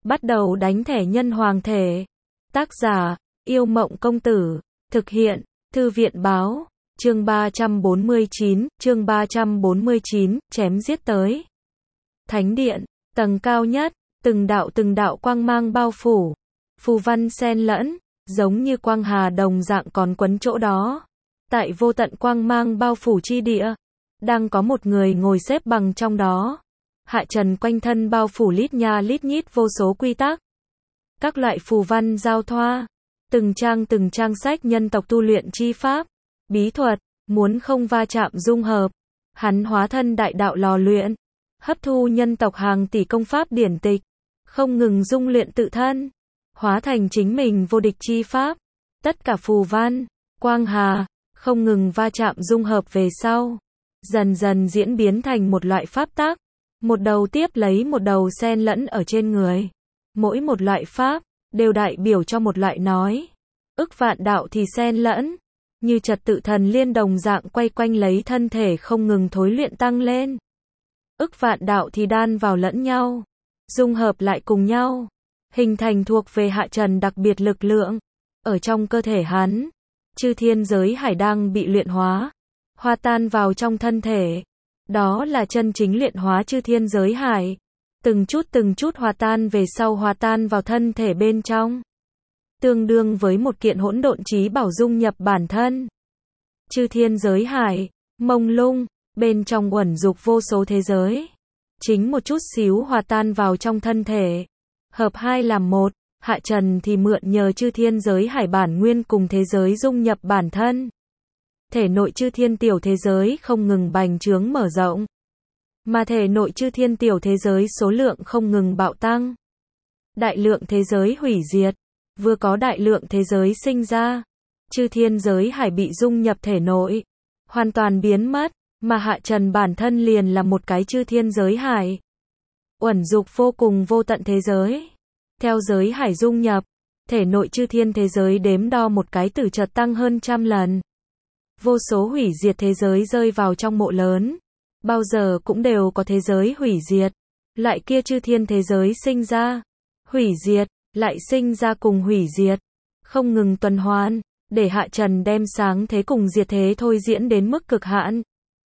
Bắt đầu đánh thẻ nhân hoàng thể. Tác giả, Yêu Mộng Công Tử. Thực hiện, Thư viện Báo. Chương 349, chém giết tới. Thánh điện, tầng cao nhất, từng đạo quang mang bao phủ. Phù văn xen lẫn, giống như quang hà đồng dạng còn quấn chỗ đó. Tại vô tận quang mang bao phủ chi địa, đang có một người ngồi xếp bằng trong đó. Hạ trần quanh thân bao phủ lít nha lít nhít vô số quy tắc. Các loại phù văn giao thoa, từng trang sách nhân tộc tu luyện chi pháp, bí thuật, muốn không va chạm dung hợp. Hắn hóa thân đại đạo lò luyện, hấp thu nhân tộc hàng tỷ công pháp điển tịch, không ngừng dung luyện tự thân, hóa thành chính mình vô địch chi pháp. Tất cả phù văn, quang hà, không ngừng va chạm dung hợp về sau, dần dần diễn biến thành một loại pháp tắc, một đầu tiếp lấy một đầu xen lẫn ở trên người. Mỗi một loại pháp, đều đại biểu cho một loại nói. Ức vạn đạo thì xen lẫn, như trật tự thần liên đồng dạng quay quanh lấy thân thể không ngừng thối luyện tăng lên. Ức vạn đạo thì đan vào lẫn nhau, dung hợp lại cùng nhau, hình thành thuộc về hạ trần đặc biệt lực lượng. Ở trong cơ thể hắn, chư thiên giới hải đang bị luyện hóa, hòa tan vào trong thân thể. Đó là chân chính luyện hóa chư thiên giới hải. Từng chút hòa tan về sau hòa tan vào thân thể bên trong. Tương đương với một kiện hỗn độn chí bảo dung nhập bản thân. Chư thiên giới hải, mông lung, bên trong uẩn dục vô số thế giới. Chính một chút xíu hòa tan vào trong thân thể. Hợp hai làm một, hạ trần thì mượn nhờ chư thiên giới hải bản nguyên cùng thế giới dung nhập bản thân. Thể nội chư thiên tiểu thế giới không ngừng bành trướng mở rộng. Mà thể nội chư thiên tiểu thế giới số lượng không ngừng bạo tăng. Đại lượng thế giới hủy diệt. Vừa có đại lượng thế giới sinh ra. Chư thiên giới hải bị dung nhập thể nội. Hoàn toàn biến mất. Mà hạ trần bản thân liền là một cái chư thiên giới hải. Uẩn dục vô cùng vô tận thế giới. Theo giới hải dung nhập, thể nội chư thiên thế giới đếm đo một cái từ chợt tăng hơn trăm lần. Vô số hủy diệt thế giới rơi vào trong mộ lớn. Bao giờ cũng đều có thế giới hủy diệt. Lại kia chư thiên thế giới sinh ra, hủy diệt, lại sinh ra cùng hủy diệt. Không ngừng tuần hoàn, để hạ trần đem sáng thế cùng diệt thế thôi diễn đến mức cực hạn.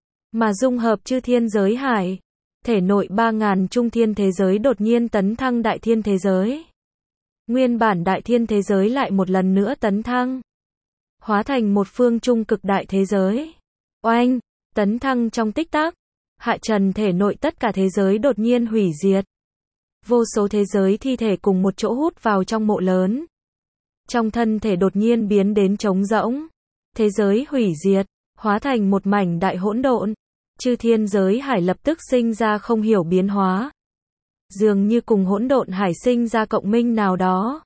Mà dung hợp chư thiên giới hải, thể nội 3.000 trung thiên thế giới đột nhiên tấn thăng đại thiên thế giới. Nguyên bản đại thiên thế giới lại một lần nữa tấn thăng. Hóa thành một phương trung cực đại thế giới. Oanh, tấn thăng trong tích tắc. Hạ trần thể nội tất cả thế giới đột nhiên hủy diệt. Vô số thế giới thi thể cùng một chỗ hút vào trong mộ lớn. Trong thân thể đột nhiên biến đến trống rỗng. Thế giới hủy diệt, hóa thành một mảnh đại hỗn độn. Chư thiên giới hải lập tức sinh ra không hiểu biến hóa. Dường như cùng hỗn độn hải sinh ra cộng minh nào đó.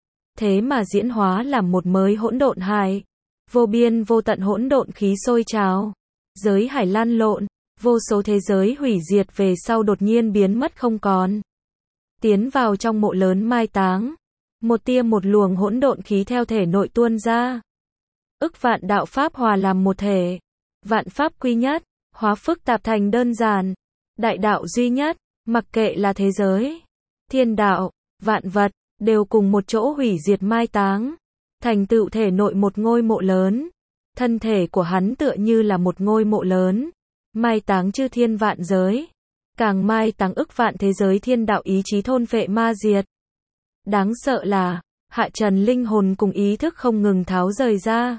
Thế mà diễn hóa làm một mới hỗn độn hải. Vô biên vô tận hỗn độn khí sôi trào. Giới hải lan lộn. Vô số thế giới hủy diệt về sau đột nhiên biến mất không còn. Tiến vào trong mộ lớn mai táng. Một tia một luồng hỗn độn khí theo thể nội tuôn ra. Ức vạn đạo pháp hòa làm một thể. Vạn pháp quy nhất, hóa phức tạp thành đơn giản. Đại đạo duy nhất, mặc kệ là thế giới, thiên đạo, vạn vật, đều cùng một chỗ hủy diệt mai táng. Thành tựu thể nội một ngôi mộ lớn. Thân thể của hắn tựa như là một ngôi mộ lớn. Mai táng chư thiên vạn giới. Càng mai táng ức vạn thế giới thiên đạo ý chí thôn phệ ma diệt. Đáng sợ là, hạ trần linh hồn cùng ý thức không ngừng tháo rời ra.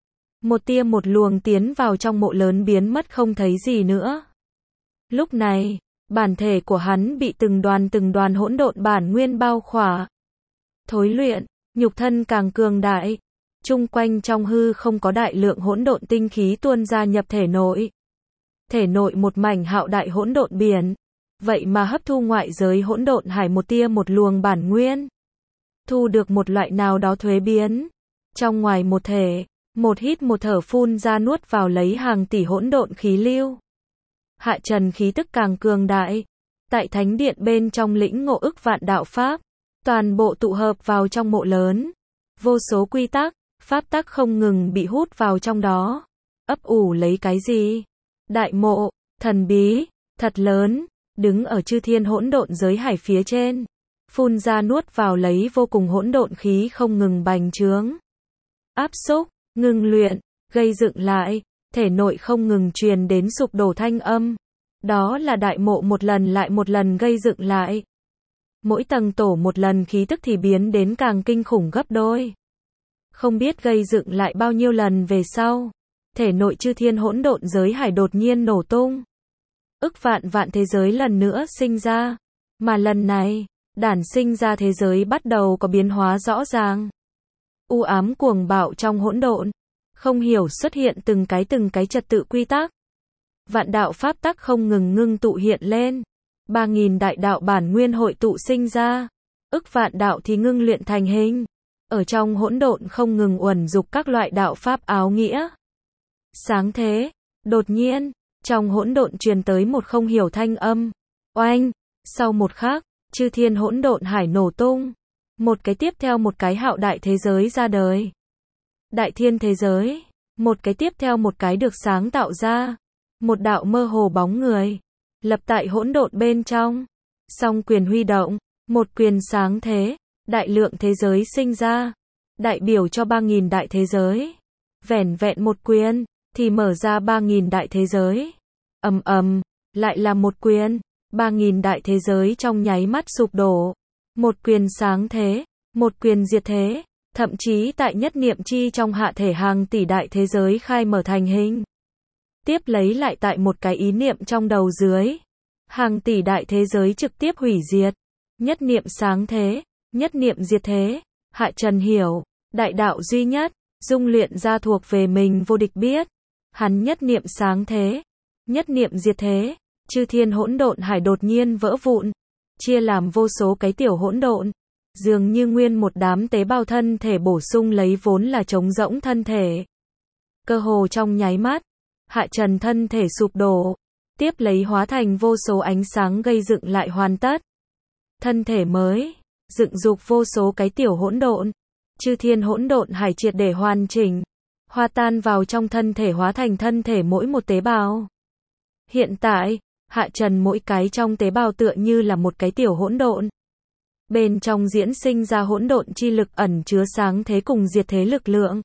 Một tia một luồng tiến vào trong mộ lớn biến mất không thấy gì nữa. Lúc này, bản thể của hắn bị từng đoàn hỗn độn bản nguyên bao khỏa. Thối luyện, nhục thân càng cường đại. Chung quanh trong hư không có đại lượng hỗn độn tinh khí tuôn ra nhập thể nội. Thể nội một mảnh hạo đại hỗn độn biển. Vậy mà hấp thu ngoại giới hỗn độn hải một tia một luồng bản nguyên. Thu được một loại nào đó thuế biến. Trong ngoài một thể, một hít một thở phun ra nuốt vào lấy hàng tỷ hỗn độn khí lưu. Hạ trần khí tức càng cường đại. Tại thánh điện bên trong lĩnh ngộ ức vạn đạo pháp. Toàn bộ tụ hợp vào trong mộ lớn. Vô số quy tắc, pháp tắc không ngừng bị hút vào trong đó. Ấp ủ lấy cái gì? Đại mộ, thần bí, thật lớn, đứng ở chư thiên hỗn độn giới hải phía trên. phun ra nuốt vào lấy vô cùng hỗn độn khí không ngừng bành trướng. Áp xúc, ngưng luyện, gây dựng lại, thể nội không ngừng truyền đến sụp đổ thanh âm. Đó là đại mộ một lần lại một lần gây dựng lại. Mỗi tầng tổ một lần khí tức thì biến đến càng kinh khủng gấp đôi. Không biết gây dựng lại bao nhiêu lần về sau, thể nội chư thiên hỗn độn giới hải đột nhiên nổ tung. Ức vạn vạn thế giới lần nữa sinh ra, mà lần này, đản sinh ra thế giới bắt đầu có biến hóa rõ ràng. U ám cuồng bạo trong hỗn độn, không hiểu xuất hiện từng cái trật tự quy tắc. Vạn đạo pháp tắc không ngừng ngưng tụ hiện lên. 3.000 đại đạo bản nguyên hội tụ sinh ra. Ức vạn đạo thì ngưng luyện thành hình. Ở trong hỗn độn không ngừng uẩn dục các loại đạo pháp áo nghĩa. Sáng thế, đột nhiên, trong hỗn độn truyền tới một không hiểu thanh âm. Oanh, sau một khắc, chư thiên hỗn độn hải nổ tung. Một cái tiếp theo một cái hạo đại thế giới ra đời. Đại thiên thế giới, một cái tiếp theo một cái được sáng tạo ra. Một đạo mơ hồ bóng người, lập tại hỗn độn bên trong. Song quyền huy động, một quyền sáng thế, đại lượng thế giới sinh ra. Đại biểu cho 3.000 đại thế giới. Vẻn vẹn một quyền, thì mở ra 3.000 đại thế giới. Ầm ầm, lại là một quyền. 3.000 đại thế giới trong nháy mắt sụp đổ. Một quyền sáng thế, một quyền diệt thế, thậm chí tại nhất niệm chi trong hạ thể hàng tỷ đại thế giới khai mở thành hình. Tiếp lấy lại tại một cái ý niệm trong đầu dưới. Hàng tỷ đại thế giới trực tiếp hủy diệt. Nhất niệm sáng thế, nhất niệm diệt thế, Hạ Trần hiểu, đại đạo duy nhất, dung luyện ra thuộc về mình vô địch biết. Hắn nhất niệm sáng thế, nhất niệm diệt thế, chư thiên hỗn độn hải đột nhiên vỡ vụn, chia làm vô số cái tiểu hỗn độn, dường như nguyên một đám tế bào thân thể bổ sung lấy vốn là trống rỗng thân thể. Cơ hồ trong nháy mắt, Hạ Trần thân thể sụp đổ, tiếp lấy hóa thành vô số ánh sáng gây dựng lại hoàn tất. Thân thể mới, dựng dục vô số cái tiểu hỗn độn, chư thiên hỗn độn hải triệt để hoàn chỉnh, hòa tan vào trong thân thể hóa thành thân thể mỗi một tế bào. Hiện tại, Hạ Trần mỗi cái trong tế bào tựa như là một cái tiểu hỗn độn. Bên trong diễn sinh ra hỗn độn chi lực ẩn chứa sáng thế cùng diệt thế lực lượng.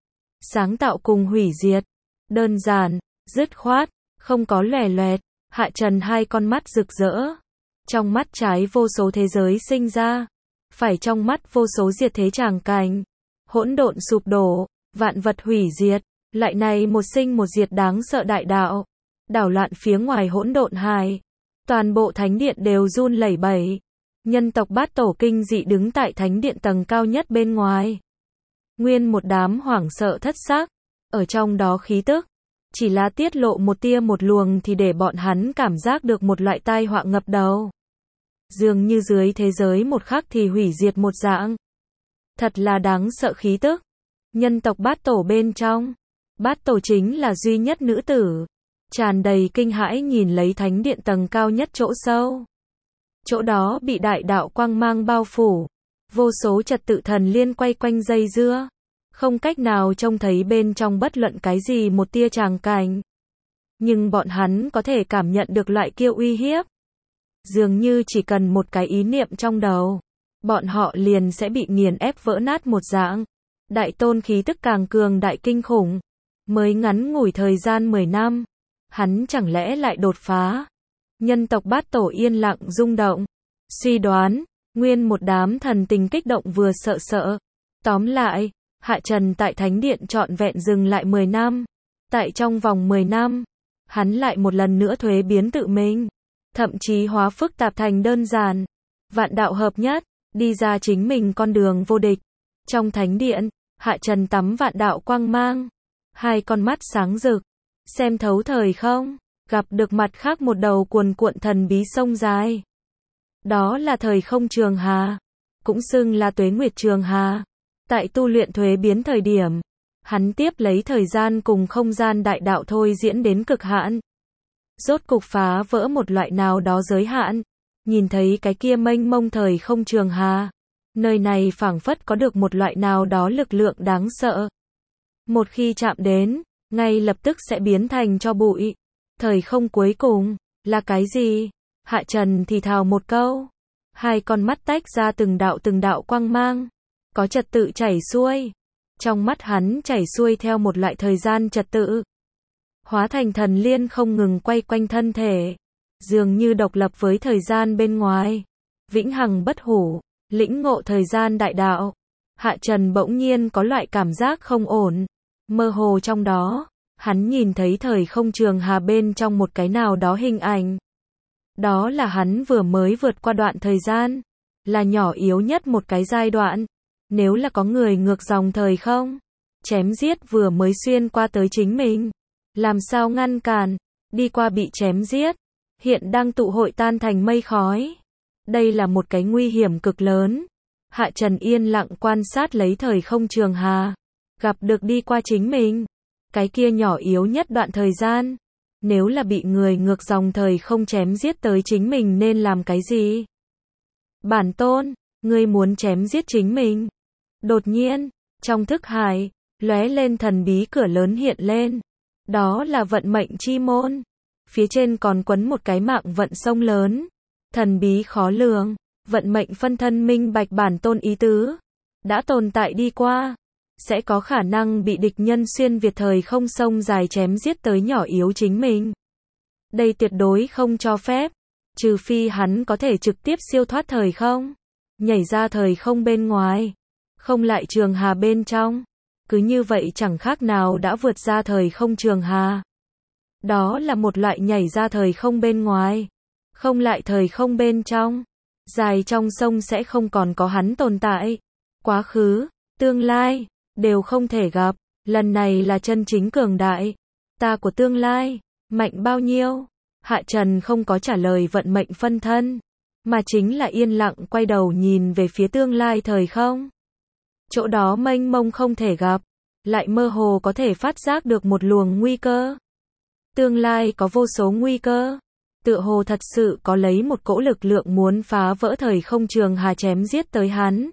Sáng tạo cùng hủy diệt. Đơn giản, dứt khoát, không có lòe loẹt. Hạ Trần hai con mắt rực rỡ. Trong mắt trái vô số thế giới sinh ra. Phải trong mắt vô số diệt thế tràng cảnh. Hỗn độn sụp đổ, vạn vật hủy diệt. Lại này một sinh một diệt đáng sợ đại đạo. Đảo loạn phía ngoài hỗn độn hải. Toàn bộ thánh điện đều run lẩy bẩy. Nhân tộc Bát Tổ kinh dị đứng tại thánh điện tầng cao nhất bên ngoài. Nguyên một đám hoảng sợ thất xác. Ở trong đó khí tức. Chỉ là tiết lộ một tia một luồng thì để bọn hắn cảm giác được một loại tai họa ngập đầu. Dường như dưới thế giới một khắc thì hủy diệt một dạng. Thật là đáng sợ khí tức. Nhân tộc Bát Tổ bên trong. Bát Tổ chính là duy nhất nữ tử. Tràn đầy kinh hãi nhìn lấy thánh điện tầng cao nhất chỗ sâu. Chỗ đó bị đại đạo quang mang bao phủ. Vô số trật tự thần liên quay quanh dây dưa. Không cách nào trông thấy bên trong bất luận cái gì một tia tràng cảnh. Nhưng bọn hắn có thể cảm nhận được loại kia uy hiếp. Dường như chỉ cần một cái ý niệm trong đầu. Bọn họ liền sẽ bị nghiền ép vỡ nát một dạng. Đại tôn khí tức càng cường đại kinh khủng. Mới ngắn ngủi thời gian 10 năm. Hắn chẳng lẽ lại đột phá. Nhân tộc Bát Tổ yên lặng rung động. Suy đoán, nguyên một đám thần tình kích động vừa sợ sợ. Tóm lại, Hạ Trần tại Thánh Điện trọn vẹn dừng lại 10 năm. Tại trong vòng 10 năm, hắn lại một lần nữa thuế biến tự mình. Thậm chí hóa phức tạp thành đơn giản. Vạn đạo hợp nhất, đi ra chính mình con đường vô địch. Trong Thánh Điện, Hạ Trần tắm vạn đạo quang mang. Hai con mắt sáng rực. Xem thấu thời không, gặp được mặt khác một đầu cuồn cuộn thần bí sông dài. Đó là thời không trường hà, cũng xưng là tuế nguyệt trường hà. Tại tu luyện thuế biến thời điểm, hắn tiếp lấy thời gian cùng không gian đại đạo thôi diễn đến cực hạn. Rốt cục phá vỡ một loại nào đó giới hạn, nhìn thấy cái kia mênh mông thời không trường hà. Nơi này phảng phất có được một loại nào đó lực lượng đáng sợ. Một khi chạm đến, ngay lập tức sẽ biến thành cho bụi. Thời không cuối cùng, là cái gì? Hạ Trần thì thào một câu. Hai con mắt tách ra từng đạo quang mang, có trật tự chảy xuôi. Trong mắt hắn chảy xuôi theo một loại thời gian trật tự, hóa thành thần liên không ngừng quay quanh thân thể, dường như độc lập với thời gian bên ngoài, vĩnh hằng bất hủ, lĩnh ngộ thời gian đại đạo. Hạ Trần bỗng nhiên có loại cảm giác không ổn, mơ hồ trong đó, hắn nhìn thấy thời không trường hà bên trong một cái nào đó hình ảnh. Đó là hắn vừa mới vượt qua đoạn thời gian, là nhỏ yếu nhất một cái giai đoạn. Nếu là có người ngược dòng thời không, chém giết vừa mới xuyên qua tới chính mình, làm sao ngăn cản, đi qua bị chém giết, hiện đang tụ hội tan thành mây khói. Đây là một cái nguy hiểm cực lớn. Hạ Trần yên lặng quan sát lấy thời không trường hà, gặp được đi qua chính mình, cái kia nhỏ yếu nhất đoạn thời gian. Nếu là bị người ngược dòng thời không chém giết tới chính mình nên làm cái gì? Bản tôn, ngươi muốn chém giết chính mình. Đột nhiên, trong thức hải, lóe lên thần bí cửa lớn hiện lên. Đó là vận mệnh chi môn. Phía trên còn quấn một cái mạng vận sông lớn. Thần bí khó lường, vận mệnh phân thân minh bạch bản tôn ý tứ. Đã tồn tại đi qua, sẽ có khả năng bị địch nhân xuyên việt thời không sông dài chém giết tới nhỏ yếu chính mình. Đây tuyệt đối không cho phép, trừ phi hắn có thể trực tiếp siêu thoát thời không, nhảy ra thời không bên ngoài, không lại trường hà bên trong. Cứ như vậy chẳng khác nào đã vượt ra thời không trường hà. Đó là một loại nhảy ra thời không bên ngoài, không lại thời không bên trong. Dài trong sông sẽ không còn có hắn tồn tại. Quá khứ, tương lai, đều không thể gặp. Lần này là chân chính cường đại. Ta của tương lai, mạnh bao nhiêu? Hạ Trần không có trả lời vận mệnh phân thân, mà chính là yên lặng quay đầu nhìn về phía tương lai thời không. Chỗ đó mênh mông không thể gặp, lại mơ hồ có thể phát giác được một luồng nguy cơ. Tương lai có vô số nguy cơ, tựa hồ thật sự có lấy một cỗ lực lượng muốn phá vỡ thời không trường hà chém giết tới hắn.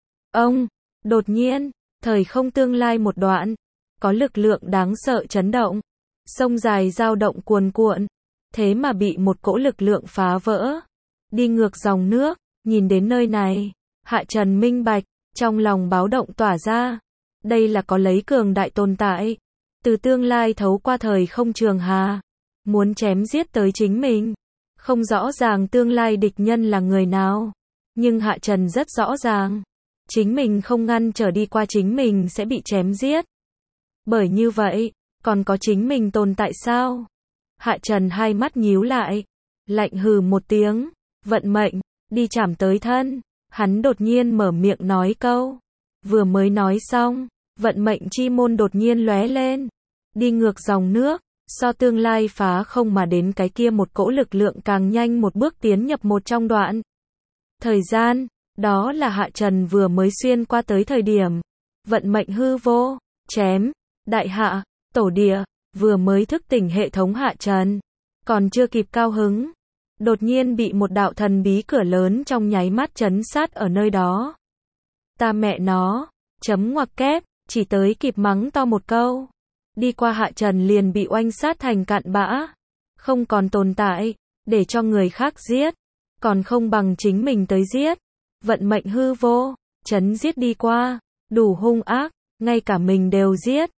Đột nhiên, thời không tương lai một đoạn, có lực lượng đáng sợ chấn động, sông dài dao động cuồn cuộn, thế mà bị một cỗ lực lượng phá vỡ, đi ngược dòng nước. Nhìn đến nơi này, Hạ Trần minh bạch, trong lòng báo động tỏa ra. Đây là có lấy cường đại tồn tại, từ tương lai thấu qua thời không trường hà, muốn chém giết tới chính mình. Không rõ ràng tương lai địch nhân là người nào, nhưng Hạ Trần rất rõ ràng, chính mình không ngăn trở đi qua chính mình sẽ bị chém giết. Bởi như vậy, còn có chính mình tồn tại sao? Hạ Trần hai mắt nhíu lại, lạnh hừ một tiếng, vận mệnh, đi chảm tới thân. Hắn đột nhiên mở miệng nói câu, vừa mới nói xong, vận mệnh chi môn đột nhiên lóe lên, đi ngược dòng nước, so tương lai phá không mà đến cái kia một cỗ lực lượng càng nhanh một bước tiến nhập một trong đoạn thời gian. Đó là Hạ Trần vừa mới xuyên qua tới thời điểm vận mệnh hư vô, chém, đại hạ, tổ địa. Vừa mới thức tỉnh hệ thống Hạ Trần, còn chưa kịp cao hứng, đột nhiên bị một đạo thần bí cửa lớn trong nháy mắt chấn sát ở nơi đó. Ta mẹ nó, chấm ngoặc kép, chỉ tới kịp mắng to một câu. Đi qua Hạ Trần liền bị oanh sát thành cạn bã, không còn tồn tại, để cho người khác giết, còn không bằng chính mình tới giết. Vận mệnh hư vô, chấn giết đi qua, đủ hung ác, ngay cả mình đều giết.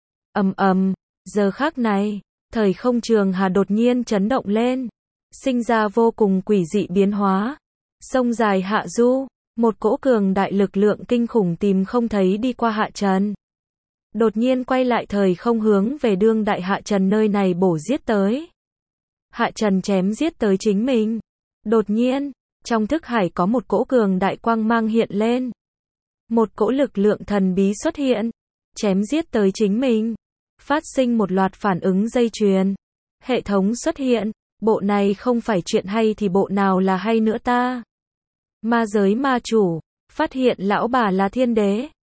Giờ khắc này, thời không trường hà đột nhiên chấn động lên, sinh ra vô cùng quỷ dị biến hóa. Sông dài hạ du, một cỗ cường đại lực lượng kinh khủng tìm không thấy đi qua Hạ Trần. Đột nhiên quay lại thời không hướng về đương đại Hạ Trần nơi này bổ giết tới. Hạ Trần chém giết tới chính mình. Đột nhiên, trong thức hải có một cỗ cường đại quang mang hiện lên. Một cỗ lực lượng thần bí xuất hiện, chém giết tới chính mình. Phát sinh một loạt phản ứng dây chuyền. Hệ thống xuất hiện, bộ này không phải chuyện hay thì bộ nào là hay nữa ta? Ma giới ma chủ, phát hiện lão bà là thiên đế.